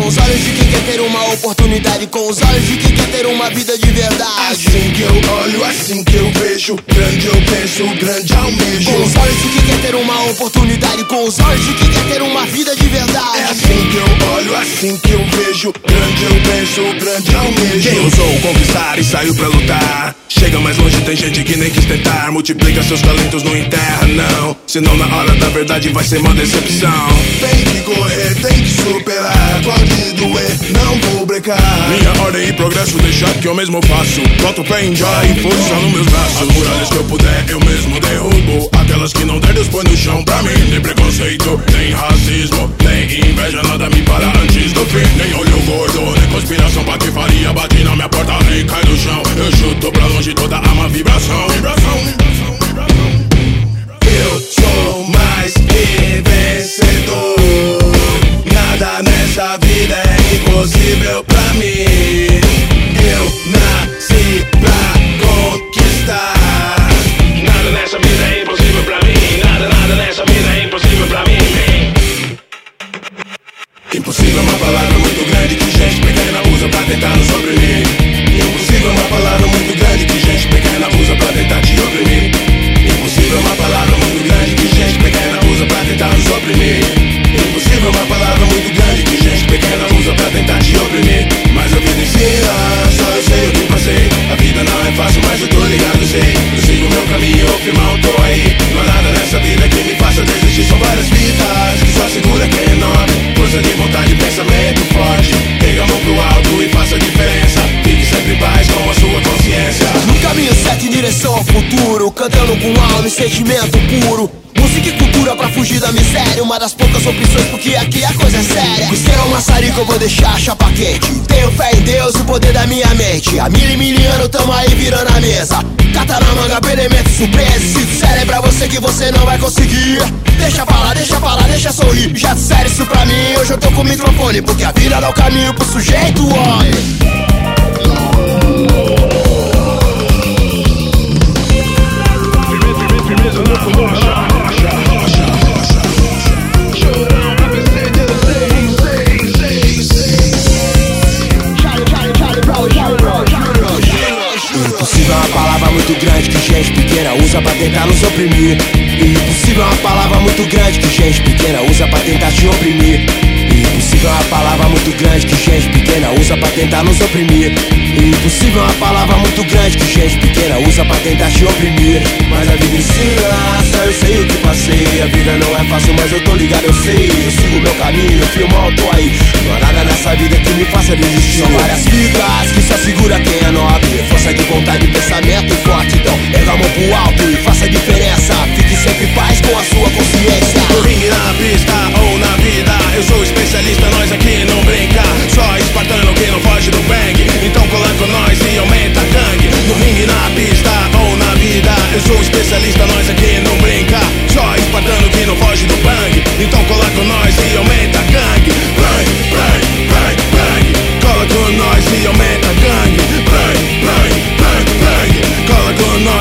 os olhos de quem quer ter uma oportunidade, com os olhos de quem quer ter uma vida de verdade. Assim que eu olho, assim que eu vejo, grande eu penso, grande almejo. Com os olhos de quem quer ter uma oportunidade, com os olhos de quem quer ter uma vida de verdade. É assim que eu olho, assim que eu vejo, grande eu penso, grande almejo. Quem ousou conquistar e saiu pra lutar, chega mais longe, tem gente que nem quis tentar. Multiplica seus talentos, não enterra não, senão na hora da verdade vai ser uma decepção. Tem que correr, tem que superar, pode doer, não vou brecar. Minha ordem e progresso, deixa que eu mesmo faço. Boto pé em já e força nos meus braços. As muralhas que eu puder, eu mesmo derrubo. Aquelas que não der, Deus põe no chão pra mim. Nem preconceito, nem racismo, nem inveja, nada me para antes do fim. Nem olho gordo, nem conspiração, patifaria, bate na minha porta, nem cai no chão. Eu chuto pra longe toda a má vibração. Eu sou mais que vencedor. Nada nessa vida é impossível pra mim. Eu nasci pra conquistar. Nada nessa vida é impossível pra mim. Nada nessa vida é impossível pra mim. Impossível é uma palavra muito grande que gente pequena usa pra tentar nos oprimir. Impossível é uma palavra muito grande que gente pequena usa pra tentar te oprimir. Impossível é uma palavra muito grande que gente pequena usa pra tentar nos oprimir. Impossível é uma palavra muito grande que gente pequena usa pra tentar te oprimir. Mas a vida ensina, só eu sei o que passei. A vida não é fácil, mas eu tô ligado, sei. Eu sigo o meu caminho, firmão, tô aí. Não há nada nessa vida que me faça desistir. São várias vidas que só segura quem é enorme. Força de vontade, pensamento forte. Pega a mão pro alto e faça a diferença. Fique sempre em paz com a sua consciência. No caminho certo em direção ao futuro, cantando com alma e sentimento puro. Música e cultura pra fugir da miséria, uma das poucas opções porque aqui a coisa é séria. Ser um maçarico eu vou deixar a chapa quente. Tenho fé em Deus e o poder da minha mente. Há mil e mil anos tamo aí virando a mesa. Cata na manga, elemento surpresa. Se disserem pra você que você não vai conseguir, deixa falar, deixa sorrir. Já disseram isso pra mim, hoje eu tô com o microfone, porque a vida dá o caminho pro sujeito, homem. Impossível é uma palavra muito grande que gente pequena usa pra tentar nos oprimir. Impossível é uma palavra muito grande que gente pequena usa pra tentar te oprimir. Impossível é uma palavra muito grande que gente pequena usa pra tentar nos oprimir. Impossível é uma palavra muito grande que gente pequena usa pra tentar te oprimir. Mas a vida ensina, só eu sei o que passei. A vida não é fácil, mas eu tô ligado, eu sei. Eu sigo meu caminho, firmão, tô aí. Não há nada nessa vida que me faça desistir. São várias vidas que só segura quem é nobre. Força de vontade, pensamento forte. Então pega a mão pro alto e faça a diferença. Fique sempre em paz com a sua consciência. No ringue, na pista ou na vida, eu sou especialista, nós aqui não brinca. Só espartano que não foge do bang. Então cola com nós e aumenta a gangue. No ringue, na pista ou na vida, eu sou especialista, nós aqui não brinca. Só espartano que não foge do bang. Então cola com nós e aumenta a gangue. Bang, bang, bang, bang. Cola com nós e aumenta a gangue. Bang, bang, bang, bang. Cola com nós